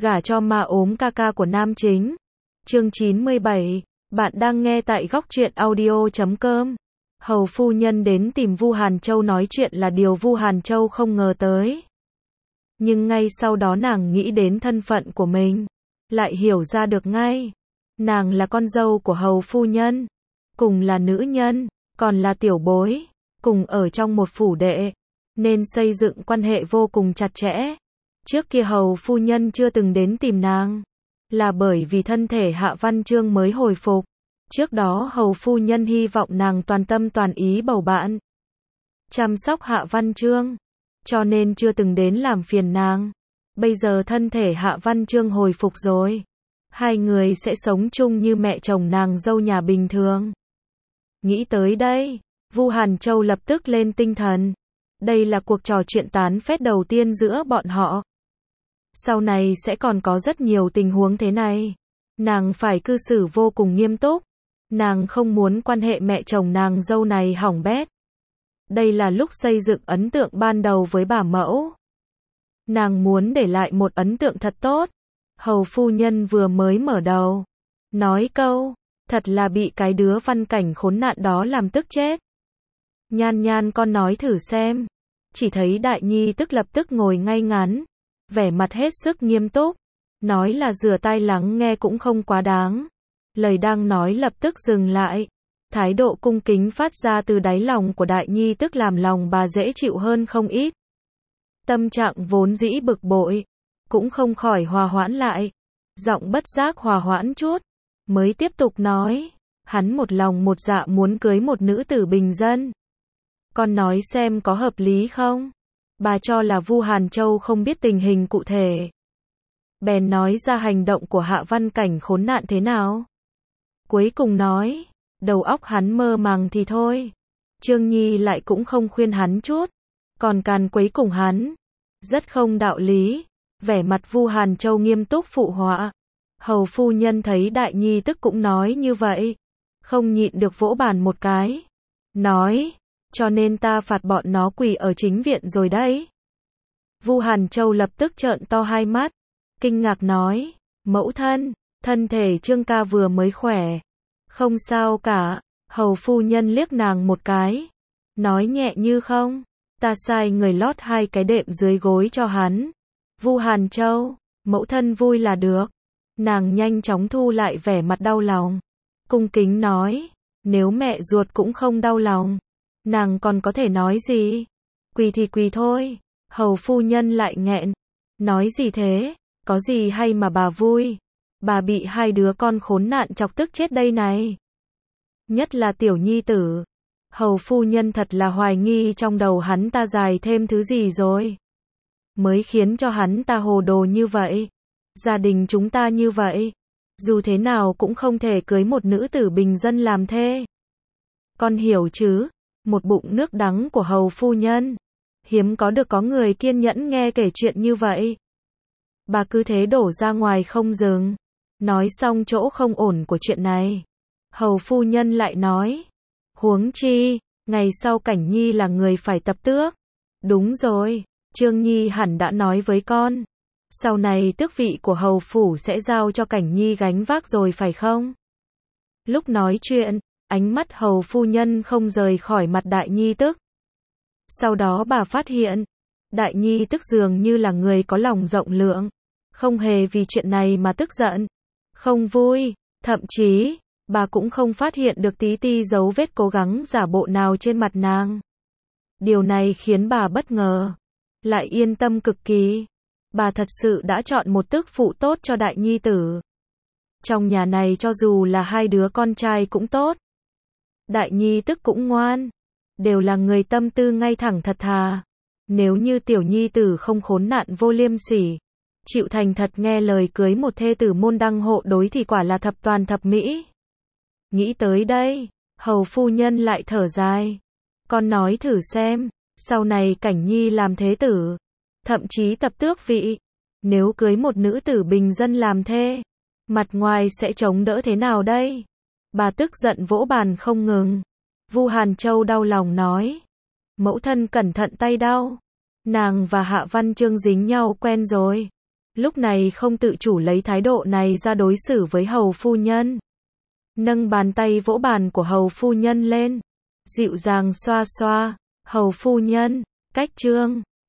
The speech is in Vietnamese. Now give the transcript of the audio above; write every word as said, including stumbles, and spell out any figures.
gả cho ma ốm ca ca của nam chính. Chương chín mươi bảy, bạn đang nghe tại góc truyện audio chấm com. Hầu phu nhân đến tìm Vu Hàn Châu nói chuyện là điều Vu Hàn Châu không ngờ tới. Nhưng ngay sau đó nàng nghĩ đến thân phận của mình, lại hiểu ra được ngay. Nàng là con dâu của hầu phu nhân, cùng là nữ nhân, còn là tiểu bối, cùng ở trong một phủ đệ, nên xây dựng quan hệ vô cùng chặt chẽ. Trước kia hầu phu nhân chưa từng đến tìm nàng, là bởi vì thân thể Hạ Văn Chương mới hồi phục. Trước đó hầu phu nhân hy vọng nàng toàn tâm toàn ý bầu bạn, chăm sóc Hạ Văn Chương, cho nên chưa từng đến làm phiền nàng. Bây giờ thân thể Hạ Văn Chương hồi phục rồi, hai người sẽ sống chung như mẹ chồng nàng dâu nhà bình thường. Nghĩ tới đây, Vu Hàn Châu lập tức lên tinh thần. Đây là cuộc trò chuyện tán phét đầu tiên giữa bọn họ. Sau này sẽ còn có rất nhiều tình huống thế này. Nàng phải cư xử vô cùng nghiêm túc. Nàng không muốn quan hệ mẹ chồng nàng dâu này hỏng bét. Đây là lúc xây dựng ấn tượng ban đầu với bà mẫu. Nàng muốn để lại một ấn tượng thật tốt. Hầu phu nhân vừa mới mở đầu, nói câu, thật là bị cái đứa Văn Cảnh khốn nạn đó làm tức chết. Nhan Nhan con nói thử xem. Chỉ thấy Đại Nhi tức lập tức ngồi ngay ngắn, vẻ mặt hết sức nghiêm túc, nói là rửa tai lắng nghe cũng không quá đáng. Lời đang nói lập tức dừng lại. Thái độ cung kính phát ra từ đáy lòng của Đại Nhi tức làm lòng bà dễ chịu hơn không ít. Tâm trạng vốn dĩ bực bội, cũng không khỏi hòa hoãn lại. Giọng bất giác hòa hoãn chút, mới tiếp tục nói, hắn một lòng một dạ muốn cưới một nữ tử bình dân. Con nói xem có hợp lý không? Bà cho là Vu Hàn Châu không biết tình hình cụ thể, bèn nói ra hành động của Hạ Văn Cảnh khốn nạn thế nào. Cuối cùng nói, đầu óc hắn mơ màng thì thôi. Trương Nhi lại cũng không khuyên hắn chút, còn càn quấy cùng hắn, rất không đạo lý. Vẻ mặt Vu Hàn Châu nghiêm túc phụ họa. Hầu phu nhân thấy Đại Nhi tức cũng nói như vậy, không nhịn được vỗ bàn một cái, nói, cho nên ta phạt bọn nó quỳ ở chính viện rồi đấy. Vu Hàn Châu lập tức trợn to hai mắt, kinh ngạc nói, mẫu thân, thân thể Trương ca vừa mới khỏe, không sao cả. Hầu phu nhân liếc nàng một cái, nói nhẹ như không, ta sai người lót hai cái đệm dưới gối cho hắn. Vu Hàn Châu, mẫu thân vui là được. Nàng nhanh chóng thu lại vẻ mặt đau lòng, cung kính nói, nếu mẹ ruột cũng không đau lòng, nàng còn có thể nói gì? Quỳ thì quỳ thôi. Hầu phu nhân lại nghẹn, nói gì thế? Có gì hay mà bà vui? Bà bị hai đứa con khốn nạn chọc tức chết đây này. Nhất là tiểu nhi tử. Hầu phu nhân thật là hoài nghi trong đầu hắn ta dài thêm thứ gì rồi, mới khiến cho hắn ta hồ đồ như vậy. Gia đình chúng ta như vậy, dù thế nào cũng không thể cưới một nữ tử bình dân làm thê. Con hiểu chứ? Một bụng nước đắng của hầu phu nhân. Hiếm có được có người kiên nhẫn nghe kể chuyện như vậy. Bà cứ thế đổ ra ngoài không dừng. Nói xong chỗ không ổn của chuyện này, hầu phu nhân lại nói, huống chi, ngày sau Cảnh Nhi là người phải tập tước. Đúng rồi, Trương Nhi hẳn đã nói với con, sau này tước vị của hầu phủ sẽ giao cho Cảnh Nhi gánh vác rồi phải không? Lúc nói chuyện, ánh mắt hầu phu nhân không rời khỏi mặt Đại Nhi tức. Sau đó bà phát hiện, Đại Nhi tức dường như là người có lòng rộng lượng, không hề vì chuyện này mà tức giận, không vui, thậm chí, bà cũng không phát hiện được tí ti dấu vết cố gắng giả bộ nào trên mặt nàng. Điều này khiến bà bất ngờ, lại yên tâm cực kỳ. Bà thật sự đã chọn một tức phụ tốt cho Đại Nhi tử. Trong nhà này cho dù là hai đứa con trai cũng tốt, Đại Nhi tức cũng ngoan, đều là người tâm tư ngay thẳng thật thà. Nếu như tiểu nhi tử không khốn nạn vô liêm sỉ, chịu thành thật nghe lời cưới một thê tử môn đăng hộ đối thì quả là thập toàn thập mỹ. Nghĩ tới đây, hầu phu nhân lại thở dài. Con nói thử xem, sau này Cảnh Nhi làm thế tử, thậm chí tập tước vị, nếu cưới một nữ tử bình dân làm thê, mặt ngoài sẽ chống đỡ thế nào đây? Bà tức giận vỗ bàn không ngừng. Vu Hàn Châu đau lòng nói, mẫu thân cẩn thận tay đau. Nàng và Hạ Văn Chương dính nhau quen rồi, lúc này không tự chủ lấy thái độ này ra đối xử với hầu phu nhân. Nâng bàn tay vỗ bàn của hầu phu nhân lên, dịu dàng xoa xoa, hầu phu nhân, cách trương.